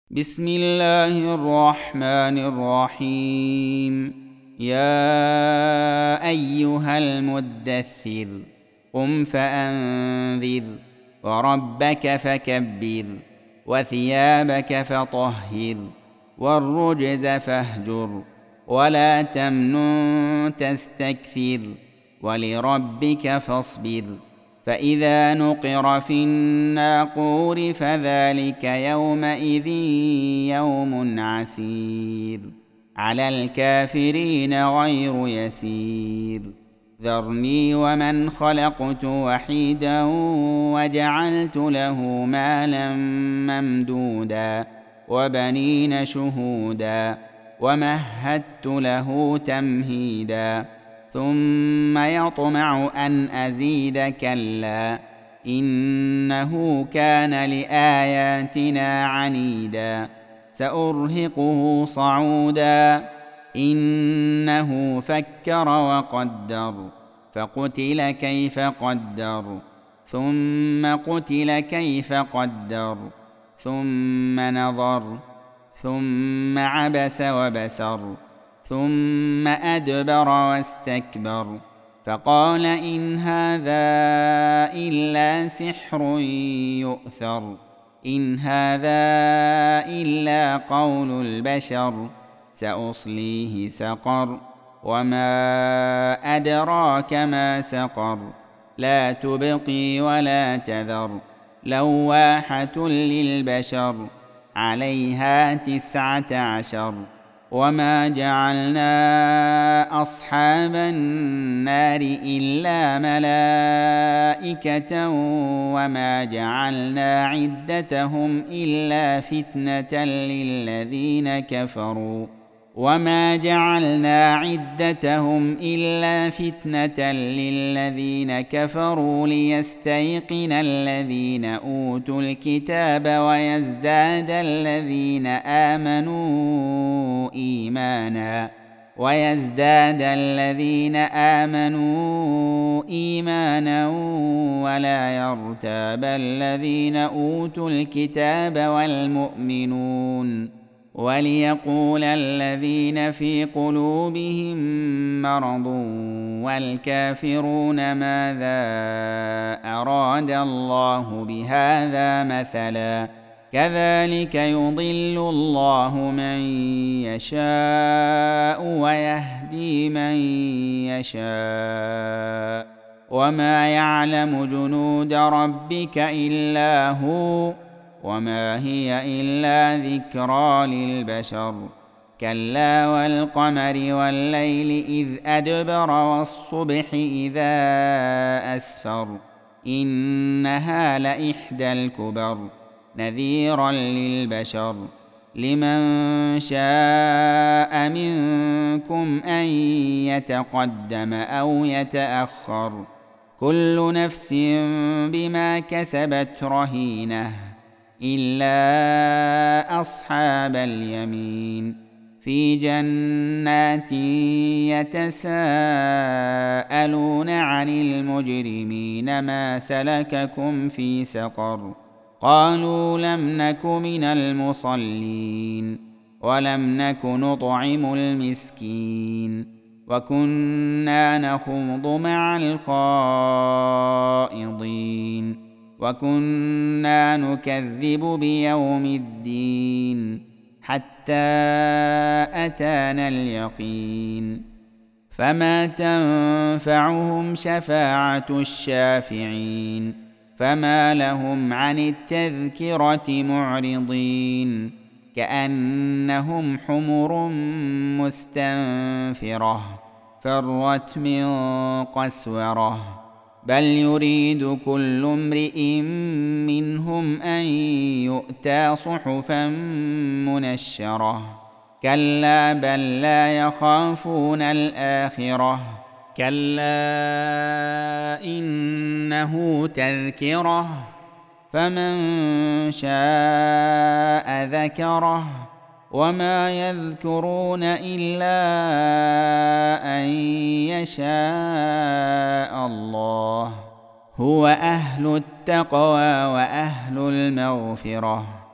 بسم الله الرحمن الرحيم. يا أيها المدثر قم فأنذر وربك فكبر وثيابك فطهر والرجز فاهجر ولا تمنن تستكثر ولربك فاصبر. فإذا نقر في الناقور فذلك يومئذ يوم عسير على الكافرين غير يسير. ذرني ومن خلقت وحيدا وجعلت له مالا ممدودا وبنين شهودا ومهدت له تمهيدا ثم يطمع أن أزيد كلا إنه كان لآياتنا عنيدا سأرهقه صعودا إنه فكر وقدر فقتل كيف قدر ثم قتل كيف قدر ثم نظر ثم عبس وبسر ثم أدبر واستكبر فقال إن هذا إلا سحر يؤثر إن هذا إلا قول البشر سأصليه سقر وما أدراك ما سقر لا تبقي ولا تذر لواحة للبشر عليها 19 وما جعلنا أصحاب النار إلا ملائكة وما جعلنا عدتهم إلا فتنة للذين كفروا ليستيقن الذين أوتوا الكتاب ويزداد الذين آمنوا إيمانا ولا يرتاب الذين أوتوا الكتاب والمؤمنون وليقول الذين في قلوبهم مرض والكافرون ماذا أراد الله بهذا مثلا كذلك يضل الله من يشاء ويهدي من يشاء وما يعلم جنود ربك إلا هو وما هي إلا ذكرى للبشر كلا والقمر والليل إذ أدبر والصبح إذا أسفر إنها لإحدى الكبر نذيرا للبشر لمن شاء منكم أن يتقدم أو يتأخر كل نفس بما كسبت رهينة إلا أصحاب اليمين في جنات يتساءلون عن المجرمين ما سلككم في سقر قالوا لم نك من المصلين ولم نك نطعم المسكين وكنا نخوض مع الخائضين وكنا نكذب بيوم الدين حتى أتانا اليقين فما تنفعهم شفاعة الشافعين فما لهم عن التذكرة معرضين كأنهم حمر مستنفرة فرت من قسورة بل يريد كل امرئ منهم أن يؤتى صحفا منشرة كلا بل لا يخافون الآخرة كلا إنه تذكرة فمن شاء ذكره وما يذكرون إلا أن يشاء الله هو أهل التقوى وأهل المغفرة